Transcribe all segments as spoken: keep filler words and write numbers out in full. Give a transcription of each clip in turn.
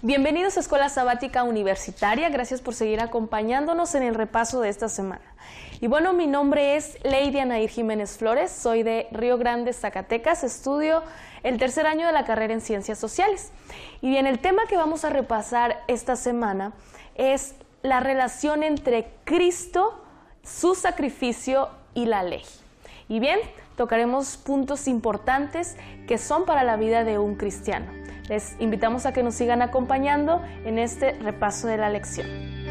Bienvenidos a Escuela Sabática Universitaria, gracias por seguir acompañándonos en el repaso de esta semana. Y bueno, mi nombre es Lady Anair Jiménez Flores, soy de Río Grande, Zacatecas, estudio el tercer año de la carrera en Ciencias Sociales. Y bien, el tema que vamos a repasar esta semana es la relación entre Cristo, su sacrificio y la ley. Y bien, tocaremos puntos importantes que son para la vida de un cristiano. Les invitamos a que nos sigan acompañando en este repaso de la lección.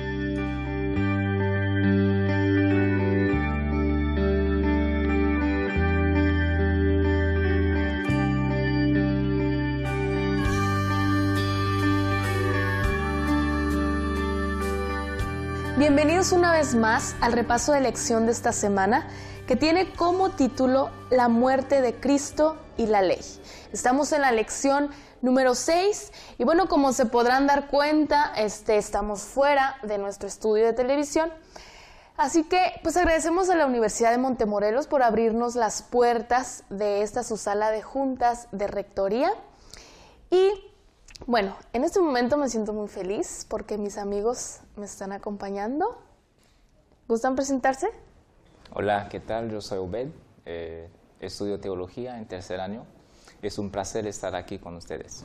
Bienvenidos una vez más al repaso de lección de esta semana, que tiene como título La muerte de Cristo y la ley. Estamos en la lección número seis y bueno, como se podrán dar cuenta, este, estamos fuera de nuestro estudio de televisión. Así que pues agradecemos a la Universidad de Montemorelos por abrirnos las puertas de esta su sala de juntas de rectoría. Y bueno, en este momento me siento muy feliz porque mis amigos me están acompañando. ¿Gustan presentarse? Hola, ¿qué tal? Yo soy Obed, eh, estudio teología en tercer año. Es un placer estar aquí con ustedes.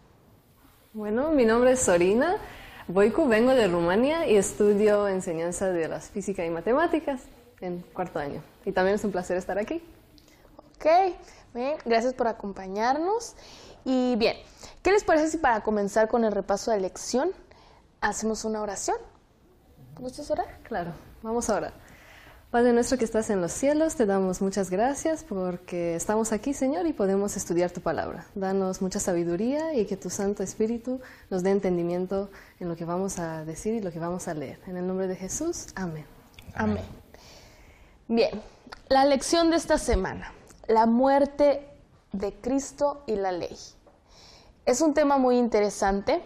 Bueno, mi nombre es Sorina Voicu, vengo de Rumania y estudio enseñanza de las física y matemáticas en cuarto año. Y también es un placer estar aquí. Ok, bien, gracias por acompañarnos. Y bien, ¿qué les parece si para comenzar con el repaso de la lección hacemos una oración? ¿Gustas orar? Claro, vamos a orar. Padre nuestro que estás en los cielos, te damos muchas gracias porque estamos aquí, Señor, y podemos estudiar tu palabra. Danos mucha sabiduría y que tu Santo Espíritu nos dé entendimiento en lo que vamos a decir y lo que vamos a leer. En el nombre de Jesús, amén. Amén. Amén. Bien, la lección de esta semana, la muerte de Cristo y la ley. Es un tema muy interesante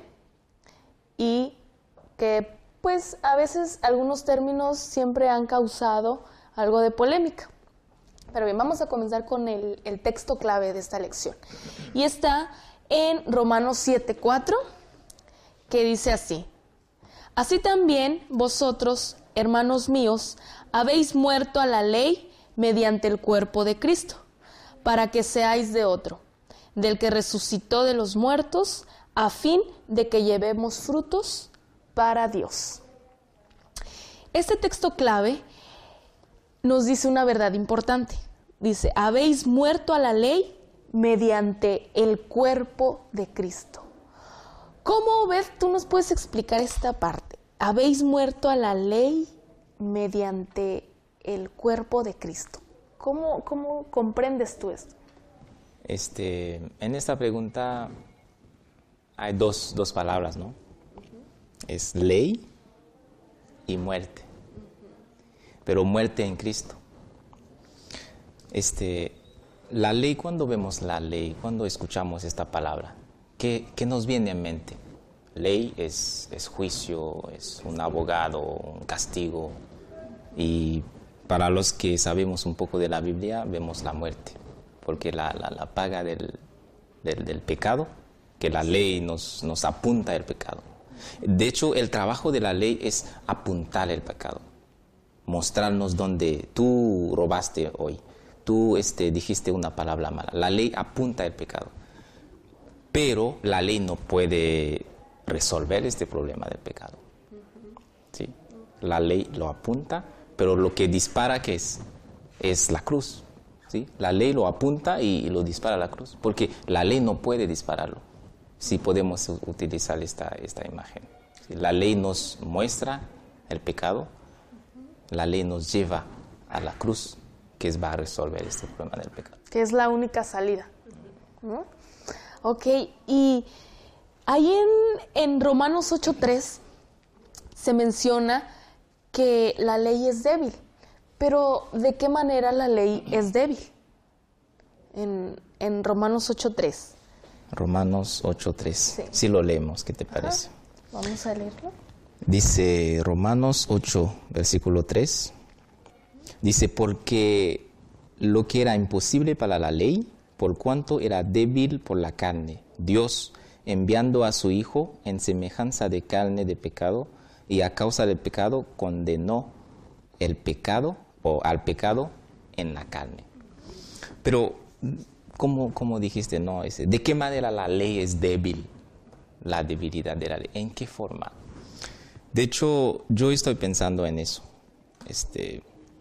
y que pues a veces algunos términos siempre han causado algo de polémica. Pero bien, vamos a comenzar con el, el texto clave de esta lección. Y está en Romanos siete cuatro, que dice así: Así también vosotros, hermanos míos, habéis muerto a la ley mediante el cuerpo de Cristo, para que seáis de otro, del que resucitó de los muertos, a fin de que llevemos frutos para Dios. Este texto clave nos dice una verdad importante. Dice, habéis muerto a la ley mediante el cuerpo de Cristo. ¿Cómo, Beth, tú nos puedes explicar esta parte? Habéis muerto a la ley mediante el cuerpo de Cristo. ¿Cómo, cómo comprendes tú esto? Este, en esta pregunta hay dos, dos palabras, ¿no? Es ley y muerte, pero muerte en Cristo. Este, la ley, cuando vemos la ley, cuando escuchamos esta palabra, ¿qué, qué nos viene en mente? Ley es, es juicio, es un abogado, un castigo, y para los que sabemos un poco de la Biblia, vemos la muerte, porque la, la, la paga del, del, del pecado, que la ley nos, nos apunta el pecado. De hecho, el trabajo de la ley es apuntar el pecado, mostrarnos dónde tú robaste hoy, tú este, dijiste una palabra mala. La ley apunta el pecado, pero la ley no puede resolver este problema del pecado. ¿Sí? La ley lo apunta, pero lo que dispara, ¿qué es? Es la cruz. ¿Sí? La ley lo apunta y lo dispara a la cruz, porque la ley no puede dispararlo. Si podemos utilizar esta, esta imagen. La ley nos muestra el pecado, la ley nos lleva a la cruz, que es, va a resolver este problema del pecado. Que es la única salida, ¿no? Ok, y ahí en, en Romanos ocho tres se menciona que la ley es débil, pero ¿de qué manera la ley es débil? En, en Romanos ocho tres. Romanos ocho tres. Sí. Sí lo leemos, ¿qué te parece? Ajá. Vamos a leerlo. Dice Romanos ocho, versículo tres. Dice, porque lo que era imposible para la ley, por cuanto era débil por la carne, Dios, enviando a su Hijo en semejanza de carne de pecado, y a causa del pecado condenó el pecado o al pecado en la carne. Pero, ¿cómo, cómo dijiste? No, ese, ¿de qué manera la ley es débil? La debilidad de la ley. ¿En qué forma? De hecho, yo estoy pensando en eso. Este,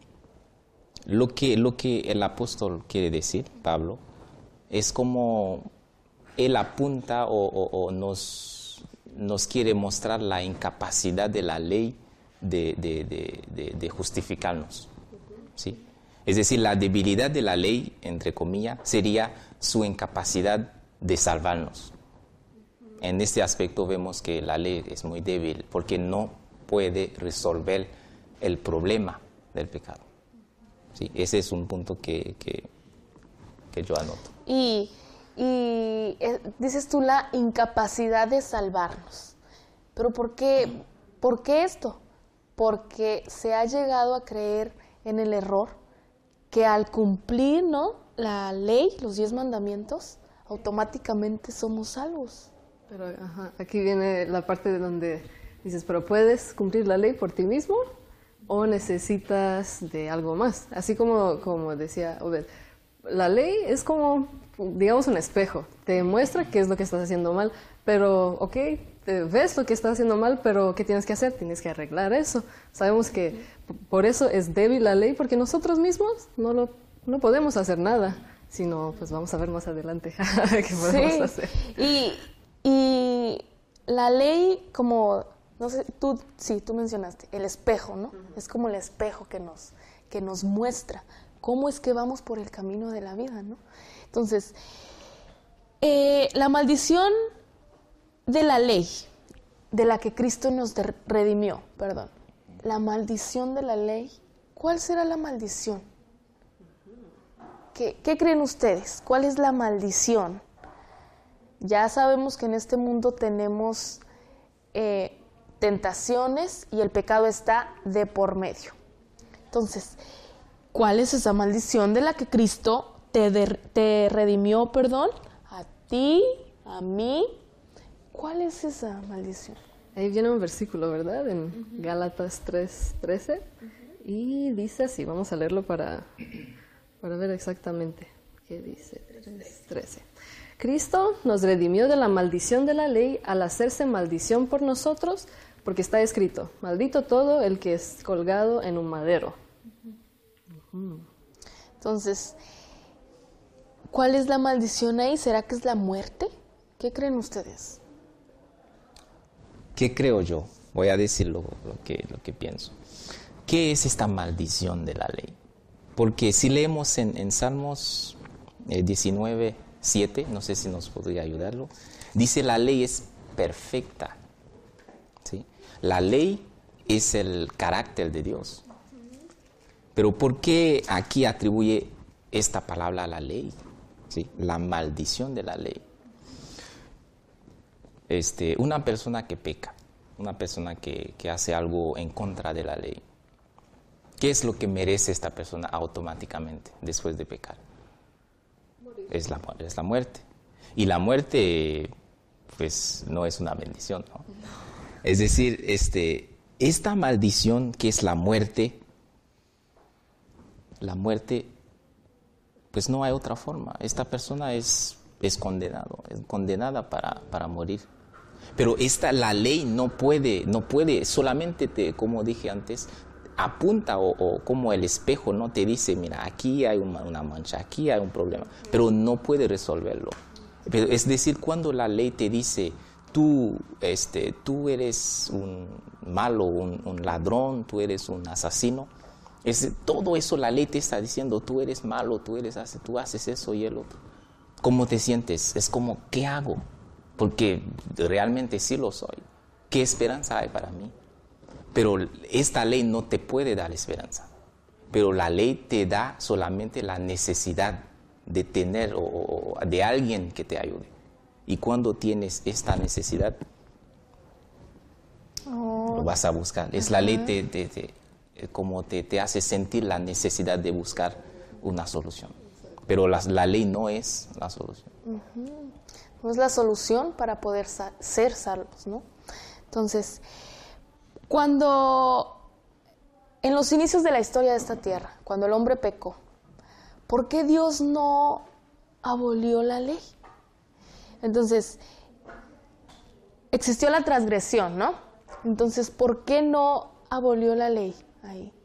lo que, lo que el apóstol quiere decir, Pablo, es como él apunta o, o, o nos, nos quiere mostrar la incapacidad de la ley de, de, de, de, de justificarnos. ¿Sí? Es decir, la debilidad de la ley, entre comillas, sería su incapacidad de salvarnos. En este aspecto vemos que la ley es muy débil porque no puede resolver el problema del pecado. Sí, ese es un punto que, que, que yo anoto. Y, y eh, dices tú la incapacidad de salvarnos. ¿Pero por qué, por qué esto? Porque se ha llegado a creer en el error que al cumplir, ¿no?, la ley, los diez mandamientos, automáticamente somos salvos. Pero ajá, aquí viene la parte de donde dices, pero ¿puedes cumplir la ley por ti mismo o necesitas de algo más? Así como, como decía Obed, la ley es como, digamos, un espejo. Te muestra qué es lo que estás haciendo mal, pero, ok, te ves lo que estás haciendo mal, pero ¿qué tienes que hacer? Tienes que arreglar eso. Sabemos que por eso es débil la ley, porque nosotros mismos no, lo, no podemos hacer nada, sino, pues vamos a ver más adelante qué podemos sí. hacer. Y, y la ley, como, no sé, tú, sí, tú mencionaste, el espejo, ¿no? Uh-huh. Es como el espejo que nos, que nos muestra cómo es que vamos por el camino de la vida, ¿no? Entonces, eh, la maldición de la ley, de la que Cristo nos de- redimió, perdón, la maldición de la ley, ¿cuál será la maldición? ¿Qué, qué creen ustedes? ¿Cuál es la maldición? Ya sabemos que en este mundo tenemos eh, tentaciones y el pecado está de por medio. Entonces, ¿cuál es esa maldición de la que Cristo te, de, te redimió, perdón? A ti, a mí. ¿Cuál es esa maldición? Ahí viene un versículo, ¿verdad? En uh-huh. Gálatas tres trece. Uh-huh. Y dice así, vamos a leerlo para, para ver exactamente qué dice. tres trece. Cristo nos redimió de la maldición de la ley al hacerse maldición por nosotros, porque está escrito, maldito todo el que es colgado en un madero. Uh-huh. Entonces, ¿cuál es la maldición ahí? ¿Será que es la muerte? ¿Qué creen ustedes? ¿Qué creo yo? Voy a decir lo, lo, que, lo que pienso. ¿Qué es esta maldición de la ley? Porque si leemos en, en Salmos eh, diecinueve, siete, no sé si nos podría ayudarlo, dice la ley es perfecta. ¿Sí? La ley es el carácter de Dios. Pero ¿por qué aquí atribuye esta palabra a la ley? ¿Sí? La maldición de la ley. Este, una persona que peca, una persona que, que hace algo en contra de la ley, ¿qué es lo que merece esta persona automáticamente después de pecar? Es la, es la muerte. Y la muerte, pues, no es una bendición, ¿no? Es decir, este, esta maldición que es la muerte, la muerte, pues no hay otra forma. Esta persona es, es condenado, es condenada para, para morir. Pero esta, la ley no puede, no puede, solamente te, como dije antes, apunta o, o como el espejo, ¿no? Te dice, mira, aquí hay una, una mancha, aquí hay un problema, pero no puede resolverlo. Pero es decir, cuando la ley te dice, tú, este, tú eres un malo, un, un ladrón, tú eres un asesino, es, todo eso la ley te está diciendo, tú eres malo, tú, eres, tú haces eso y el otro. ¿Cómo te sientes? Es como, ¿qué hago? Porque realmente sí lo soy. ¿Qué esperanza hay para mí? Pero esta ley no te puede dar esperanza. Pero la ley te da solamente la necesidad de tener o, o de alguien que te ayude. Y cuando tienes esta necesidad, oh. lo vas a buscar. Es uh-huh. La ley te, te, te, como te, te hace sentir la necesidad de buscar una solución. Pero la, la ley no es la solución. Uh-huh. no es la solución para poder sa- ser salvos, ¿no? Entonces, cuando en los inicios de la historia de esta tierra, cuando el hombre pecó, ¿por qué Dios no abolió la ley? Entonces, existió la transgresión, ¿no? Entonces, ¿por qué no abolió la ley ahí?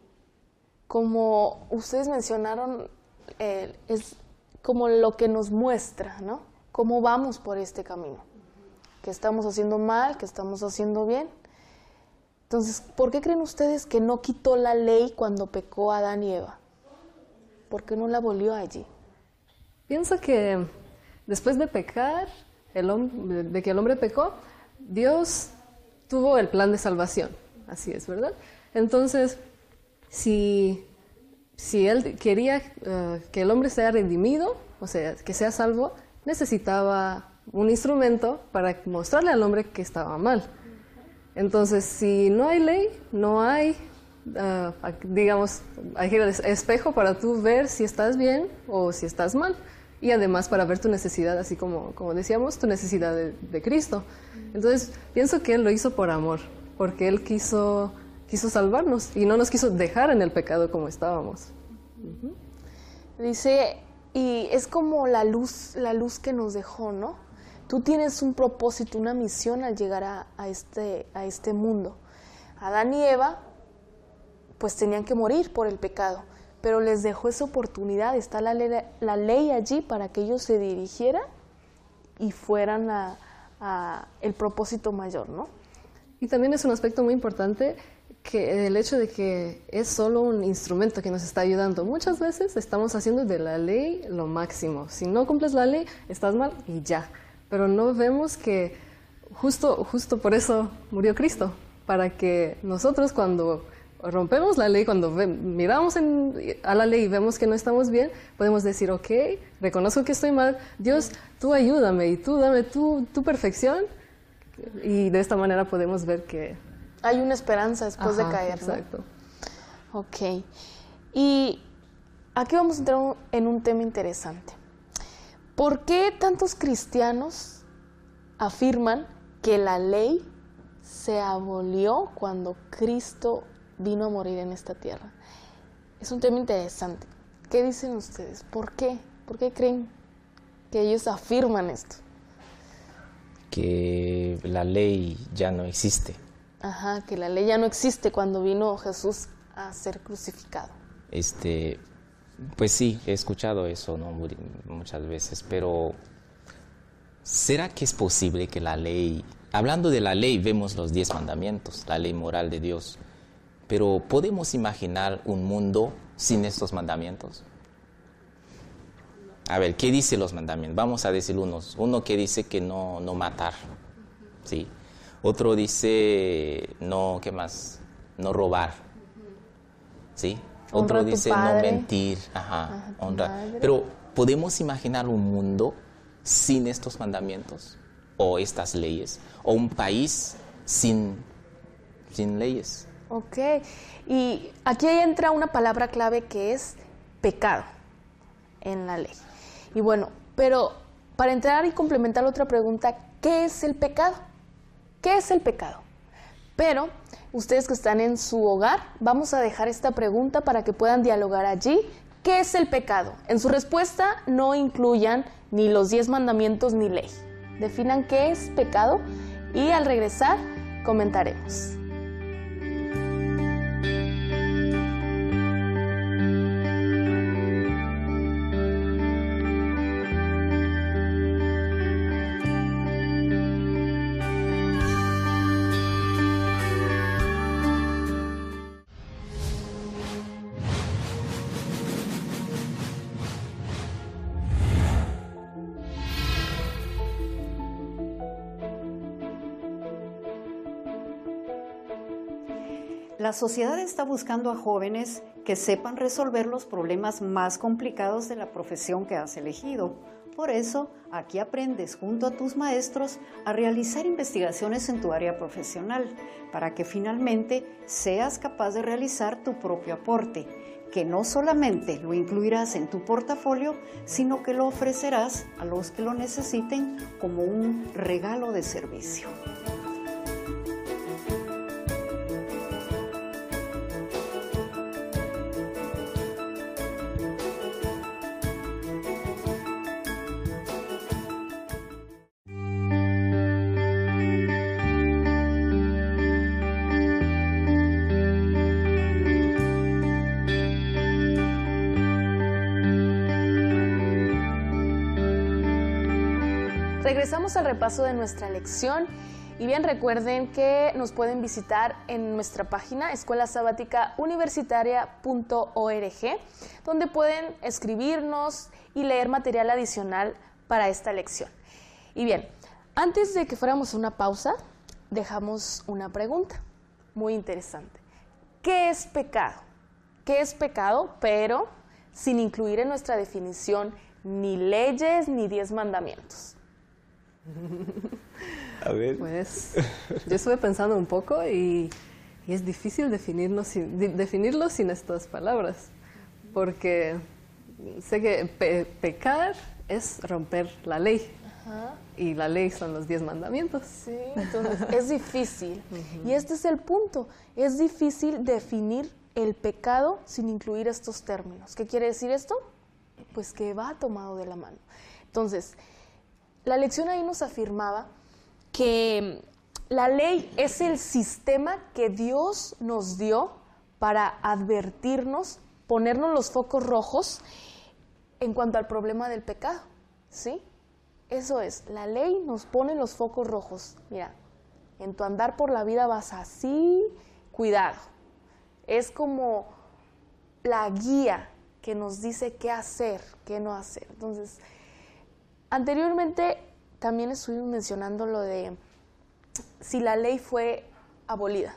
Como ustedes mencionaron, eh, es como lo que nos muestra, ¿no? Cómo vamos por este camino. Que estamos haciendo mal, que estamos haciendo bien. Entonces, ¿por qué creen ustedes que no quitó la ley cuando pecó Adán y Eva? ¿Por qué no la abolió allí? Pienso que después de pecar, el hombre, de que el hombre pecó, Dios tuvo el plan de salvación. Así es, ¿verdad? Entonces, si, si Él quería uh, que el hombre sea redimido, o sea, que sea salvo, necesitaba un instrumento para mostrarle al hombre que estaba mal. Entonces, si no hay ley, no hay, uh, digamos, hay el espejo para tú ver si estás bien o si estás mal. Y además para ver tu necesidad, así como, como decíamos, tu necesidad de, de Cristo. Entonces, pienso que Él lo hizo por amor, porque Él quiso, quiso salvarnos y no nos quiso dejar en el pecado como estábamos. Uh-huh. Dice, y es como la luz, la luz que nos dejó, ¿no? Tú tienes un propósito, una misión al llegar a, a, este, a este mundo. Adán y Eva, pues tenían que morir por el pecado, pero les dejó esa oportunidad. Está la ley, la ley allí para que ellos se dirigieran y fueran a, a el propósito mayor, ¿no? Y también es un aspecto muy importante que el hecho de que es solo un instrumento que nos está ayudando. Muchas veces estamos haciendo de la ley lo máximo. Si no cumples la ley, estás mal y ya. Pero no vemos que justo, justo por eso murió Cristo, para que nosotros cuando rompemos la ley, cuando ve, miramos en, a la ley y vemos que no estamos bien, podemos decir, ok, reconozco que estoy mal, Dios, tú ayúdame y tú dame tu, tu perfección, y de esta manera podemos ver que hay una esperanza después Ajá, de caer, ¿no? Exacto. Ok. Y aquí vamos a entrar en un tema interesante. ¿Por qué tantos cristianos afirman que la ley se abolió cuando Cristo vino a morir en esta tierra? Es un tema interesante. ¿Qué dicen ustedes? ¿Por qué? ¿Por qué creen que ellos afirman esto? Que la ley ya no existe. Ajá, que la ley ya no existe cuando vino Jesús a ser crucificado. Este, pues sí, he escuchado eso, ¿no? Muchas veces, pero ¿será que es posible que la ley, hablando de la ley, vemos los diez mandamientos, la ley moral de Dios, pero ¿podemos imaginar un mundo sin estos mandamientos? A ver, ¿qué dice los mandamientos? Vamos a decir unos. Uno que dice que no, no matar, ¿sí? Otro dice no, ¿qué más? No robar, ¿sí? Otro dice no mentir, ajá, honra. Pero ¿podemos imaginar un mundo sin estos mandamientos o estas leyes? ¿O un país sin, sin leyes? Ok, y aquí entra una palabra clave que es pecado en la ley. Y bueno, pero para entrar y complementar la otra pregunta, ¿qué es el pecado? ¿Qué es el pecado? Pero ustedes que están en su hogar, vamos a dejar esta pregunta para que puedan dialogar allí. ¿Qué es el pecado? En su respuesta no incluyan ni los diez mandamientos ni ley. Definan qué es pecado y al regresar comentaremos. La sociedad está buscando a jóvenes que sepan resolver los problemas más complicados de la profesión que has elegido. Por eso, aquí aprendes junto a tus maestros a realizar investigaciones en tu área profesional, para que finalmente seas capaz de realizar tu propio aporte. que no solamente lo incluirás en tu portafolio, sino que lo ofrecerás a los que lo necesiten como un regalo de servicio. Regresamos al repaso de nuestra lección y bien recuerden que nos pueden visitar en nuestra página escuela sabática universitaria punto org, donde pueden escribirnos y leer material adicional para esta lección. Y bien, antes de que fuéramos a una pausa, dejamos una pregunta muy interesante. ¿Qué es pecado? ¿Qué es pecado? Pero sin incluir en nuestra definición ni leyes ni diez mandamientos. A ver. Pues yo estuve pensando un poco y, y es difícil definirlo sin, de, definirlo sin estas palabras, porque sé que pe, pecar es romper la ley. Ajá. Y la ley son los diez mandamientos. Sí, entonces es difícil. Uh-huh. Y este es el punto, es difícil definir el pecado sin incluir estos términos. ¿Qué quiere decir esto? Pues que va tomado de la mano. Entonces, la lección ahí nos afirmaba que la ley es el sistema que Dios nos dio para advertirnos, ponernos los focos rojos en cuanto al problema del pecado, ¿sí? Eso es, la ley nos pone los focos rojos. Mira, en tu andar por la vida vas así, cuidado. Es como la guía que nos dice qué hacer, qué no hacer. Entonces, anteriormente también estuvimos mencionando lo de si la ley fue abolida.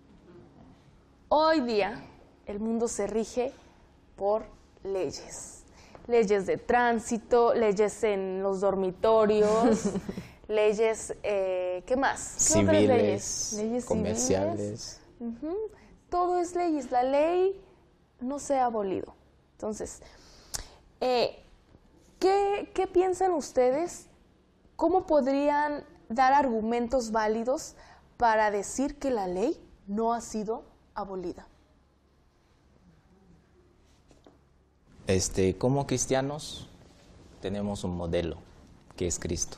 Hoy día el mundo se rige por leyes. Leyes de tránsito, leyes en los dormitorios, leyes, eh, ¿qué más? ¿Qué civiles, otras leyes? Leyes comerciales. Civiles. Uh-huh. Todo es leyes. La ley no se ha abolido. Entonces, eh, ¿Qué, ¿Qué piensan ustedes? ¿Cómo podrían dar argumentos válidos para decir que la ley no ha sido abolida? Este, como cristianos tenemos un modelo que es Cristo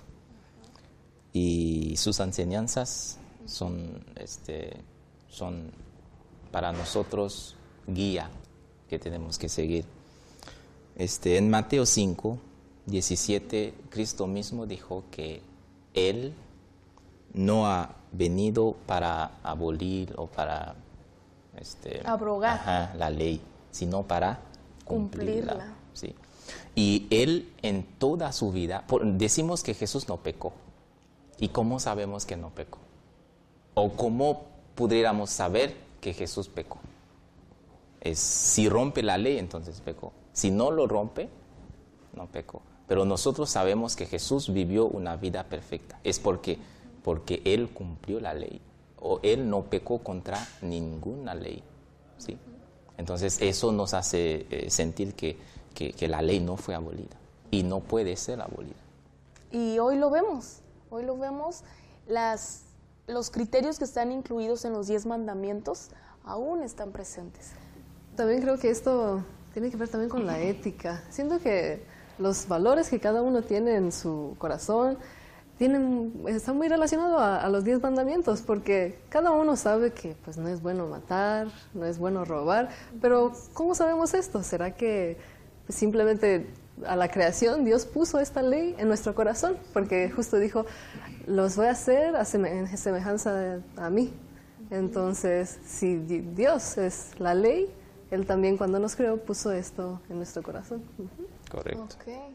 y sus enseñanzas son, este, son para nosotros guía que tenemos que seguir. Este, en Mateo cinco, diecisiete, Cristo mismo dijo que Él no ha venido para abolir o para este, abrogar ajá, la ley, sino para cumplirla. cumplirla. Sí. Y Él en toda su vida, por, decimos que Jesús no pecó. ¿Y cómo sabemos que no pecó? ¿O cómo pudiéramos saber que Jesús pecó? Es, si rompe la ley, entonces pecó. Si no lo rompe, no pecó. Pero nosotros sabemos que Jesús vivió una vida perfecta. Es porque, porque Él cumplió la ley. O Él no pecó contra ninguna ley. ¿Sí? Entonces eso nos hace eh, sentir que, que, que la ley no fue abolida. Y no puede ser abolida. Y hoy lo vemos. Hoy lo vemos. Las, los criterios que están incluidos en los diez mandamientos aún están presentes. También creo que esto tiene que ver también con la ética. Siento que los valores que cada uno tiene en su corazón tienen, están muy relacionados a, a los diez mandamientos, porque cada uno sabe que pues, no es bueno matar, no es bueno robar, pero ¿cómo sabemos esto? ¿Será que simplemente a la creación Dios puso esta ley en nuestro corazón? Porque justo dijo, los voy a hacer a semejanza a mí. Entonces, si Dios es la ley, Él también cuando nos creó puso esto en nuestro corazón. Uh-huh. Correcto. Okay.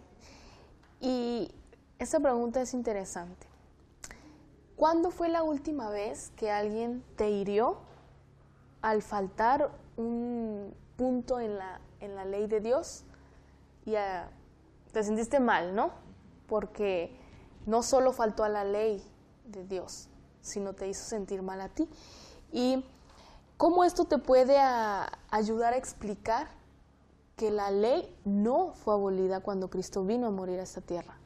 Y esta pregunta es interesante. ¿Cuándo fue la última vez que alguien te hirió al faltar un punto en la, en la ley de Dios? Y a, te sentiste mal, ¿no? Porque no solo faltó a la ley de Dios, sino te hizo sentir mal a ti. Y ¿cómo esto te puede a, ayudar a explicar que la ley no fue abolida cuando Cristo vino a morir a esta tierra?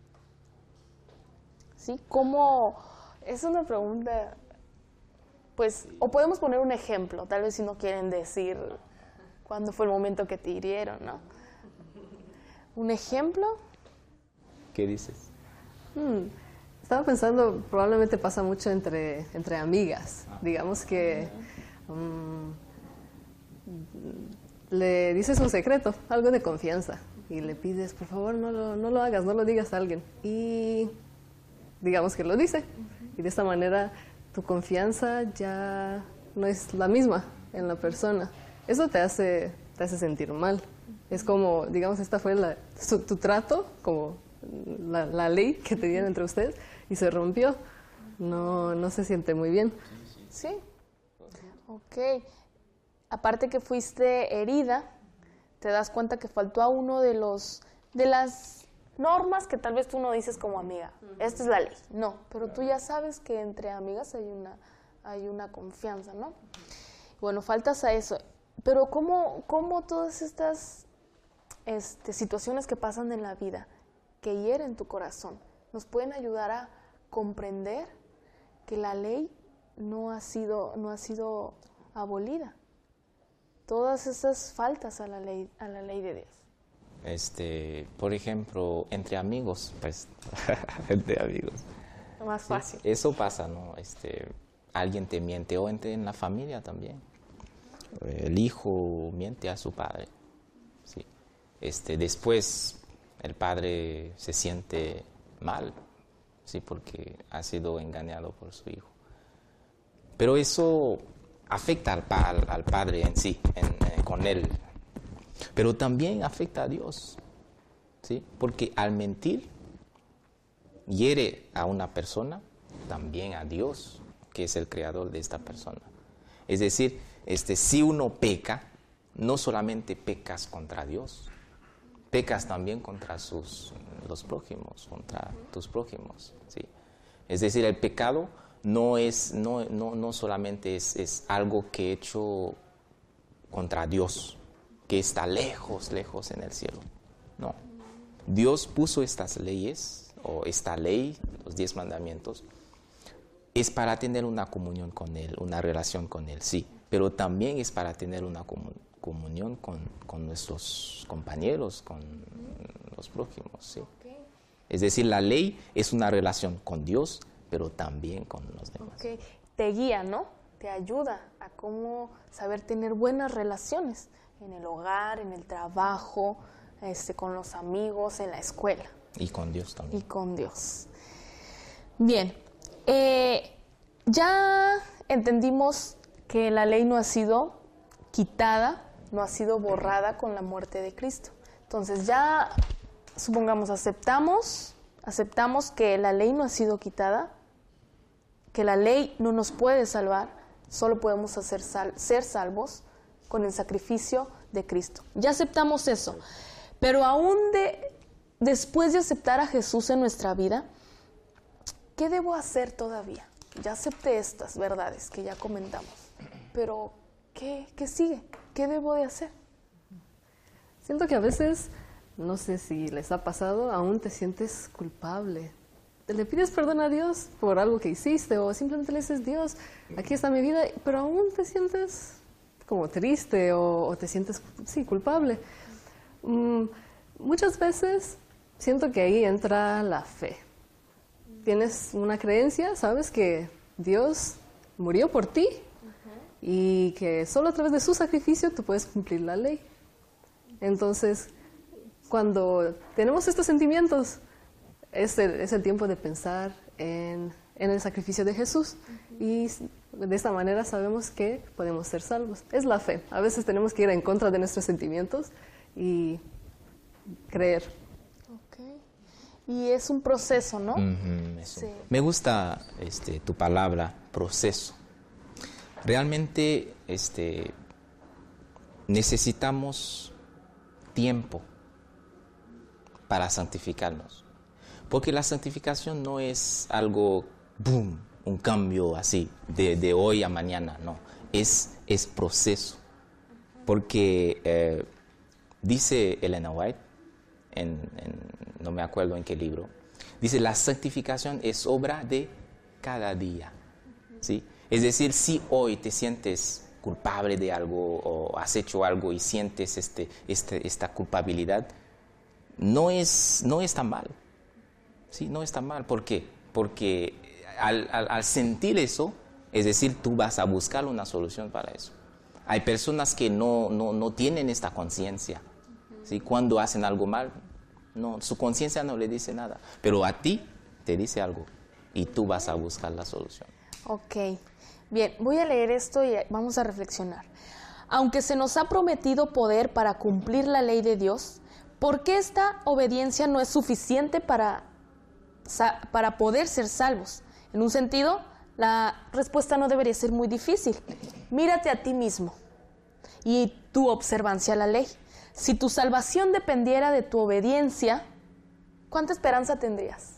¿Sí? ¿Cómo? Es una pregunta, pues, o podemos poner un ejemplo, tal vez si no quieren decir cuándo fue el momento que te hirieron, ¿no? ¿Un ejemplo? ¿Qué dices? Hmm, Estaba pensando, probablemente pasa mucho entre, entre amigas. Digamos que um, le dices un secreto, algo de confianza, y le pides, por favor, no lo, no lo hagas, no lo digas a alguien. Y digamos que lo dice. Y de esta manera tu confianza ya no es la misma en la persona. Eso te hace, te hace sentir mal. Es como, digamos, esta fue la, su, tu trato, como la, la ley que tenían entre ustedes, y se rompió. No, no se siente muy bien. Sí. Ok. Aparte que fuiste herida, te das cuenta que faltó a uno de los de las normas que tal vez tú no dices como amiga. Esta es la ley. No, pero tú ya sabes que entre amigas hay una, hay una confianza, ¿no? Bueno, faltas a eso. Pero ¿cómo, cómo todas estas este, situaciones que pasan en la vida, que hieren tu corazón, nos pueden ayudar a comprender que la ley no ha sido, no ha sido abolida? Todas esas faltas a la ley, a la ley de Dios. Este, por ejemplo, entre amigos, pues, entre amigos. Más fácil. Sí, eso pasa, ¿no? Este, alguien te miente, o entre en la familia también. El hijo miente a su padre, sí. Este, después el padre se siente mal, sí, porque ha sido engañado por su hijo. Pero eso afecta al, al, al padre en sí, en, en, con él. Pero también afecta a Dios, ¿sí? Porque al mentir hiere a una persona, también a Dios, que es el creador de esta persona. Es decir, este, si uno peca, no solamente pecas contra Dios, pecas también contra sus, los prójimos, contra tus prójimos, ¿sí? Es decir, el pecado no es, no, no, no solamente es, es algo que he hecho contra Dios, que está lejos, lejos en el cielo. No. Dios puso estas leyes, o esta ley, los diez mandamientos, es para tener una comunión con Él, una relación con Él, sí, pero también es para tener una comun- comunión con, con nuestros compañeros, con los prójimos, sí. Okay. Es decir, la ley es una relación con Dios, pero también con los demás. Okay. Te guía, ¿no? Te ayuda a cómo saber tener buenas relaciones en el hogar, en el trabajo, este, con los amigos, en la escuela. Y con Dios también. Y con Dios. Bien, eh, ya entendimos que la ley no ha sido quitada, no ha sido borrada con la muerte de Cristo. Entonces ya, supongamos, aceptamos, aceptamos que la ley no ha sido quitada, que la ley no nos puede salvar, solo podemos hacer sal, ser salvos con el sacrificio de Cristo. Ya aceptamos eso, pero aún de, después de aceptar a Jesús en nuestra vida, ¿qué debo hacer todavía? Ya acepté estas verdades que ya comentamos, pero ¿qué, qué sigue? ¿Qué debo de hacer? Siento que a veces, no sé si les ha pasado, aún te sientes culpable. Le pides perdón a Dios por algo que hiciste, o simplemente le dices, Dios, aquí está mi vida, pero aún te sientes como triste o, o te sientes, sí, culpable. Mm, muchas veces siento que ahí entra la fe. Tienes una creencia, sabes que Dios murió por ti, uh-huh, y que solo a través de su sacrificio tú puedes cumplir la ley. Entonces, cuando tenemos estos sentimientos, es el, es el tiempo de pensar en, en el sacrificio de Jesús, uh-huh, y de esta manera sabemos que podemos ser salvos. Es la fe. A veces tenemos que ir en contra de nuestros sentimientos y creer. Okay. Y es un proceso, ¿no? Uh-huh, sí. Me gusta este, tu palabra, proceso. Realmente este, necesitamos tiempo para santificarnos. Porque la santificación no es algo, boom, un cambio así, de, de hoy a mañana, no. Es, es proceso. Porque eh, Dice Elena White, en, en, no me acuerdo en qué libro, dice, la santificación es obra de cada día. ¿Sí? Es decir, si hoy te sientes culpable de algo o has hecho algo y sientes este, este, esta culpabilidad, no, es, no está mal. ¿Sí? No está mal. ¿Por qué? Porque al, al, al sentir eso, es decir, tú vas a buscar una solución para eso. Hay personas que no, no, no tienen esta conciencia. ¿Sí? Cuando hacen algo mal, no, su conciencia no le dice nada. Pero a ti te dice algo y tú vas a buscar la solución. Ok. Bien, voy a leer esto y vamos a reflexionar. Aunque se nos ha prometido poder para cumplir la ley de Dios, ¿por qué esta obediencia no es suficiente para, para poder ser salvos? En un sentido, la respuesta no debería ser muy difícil. Mírate a ti mismo y tu observancia a la ley. Si tu salvación dependiera de tu obediencia, ¿cuánta esperanza tendrías?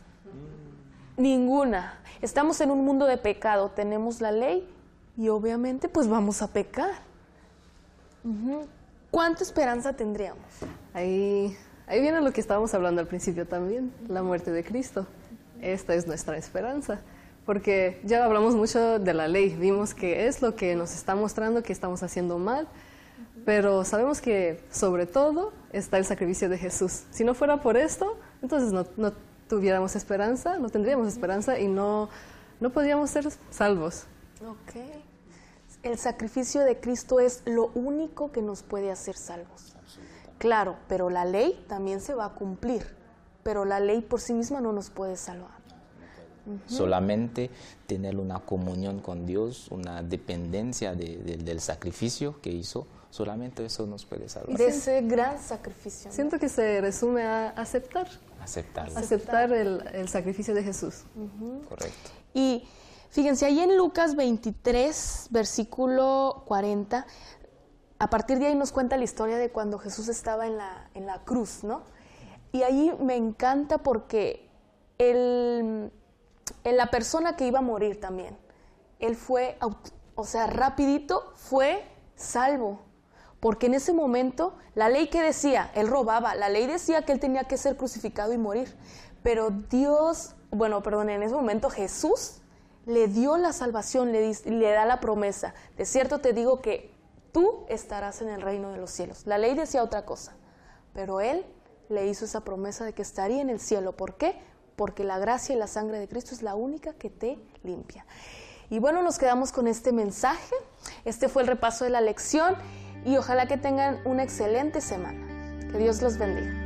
Ninguna. Estamos en un mundo de pecado, tenemos la ley y obviamente pues vamos a pecar. Uh-huh. ¿Cuánta esperanza tendríamos? Ahí, ahí viene lo que estábamos hablando al principio también, la muerte de Cristo. Esta es nuestra esperanza, porque ya hablamos mucho de la ley, vimos que es lo que nos está mostrando que estamos haciendo mal, pero sabemos que sobre todo está el sacrificio de Jesús. Si no fuera por esto, entonces no, no tuviéramos esperanza, no tendríamos esperanza y no, no podríamos ser salvos. Ok. El sacrificio de Cristo es lo único que nos puede hacer salvos. Claro, pero la ley también se va a cumplir, pero la ley por sí misma no nos puede salvar. Uh-huh. Solamente tener una comunión con Dios, una dependencia de, de, del sacrificio que hizo, solamente eso nos puede salvar. De ese gran sacrificio, ¿no? Siento que se resume a aceptar. Aceptarlo. Aceptar el, el sacrificio de Jesús. Uh-huh. Correcto. Y fíjense, ahí en Lucas veintitrés, versículo cuarenta, a partir de ahí nos cuenta la historia de cuando Jesús estaba en la, en la cruz, ¿no? Y ahí me encanta porque el, el, la persona que iba a morir también, él fue, o sea, rapidito fue salvo. Porque en ese momento, la ley que decía, él robaba, la ley decía que él tenía que ser crucificado y morir. Pero Dios, bueno, perdón, en ese momento Jesús le dio la salvación, le, le da la promesa. De cierto te digo que tú estarás en el reino de los cielos. La ley decía otra cosa, pero él le hizo esa promesa de que estaría en el cielo. ¿Por qué? Porque la gracia y la sangre de Cristo es la única que te limpia. Y bueno, nos quedamos con este mensaje. Este fue el repaso de la lección y ojalá que tengan una excelente semana. Que Dios los bendiga.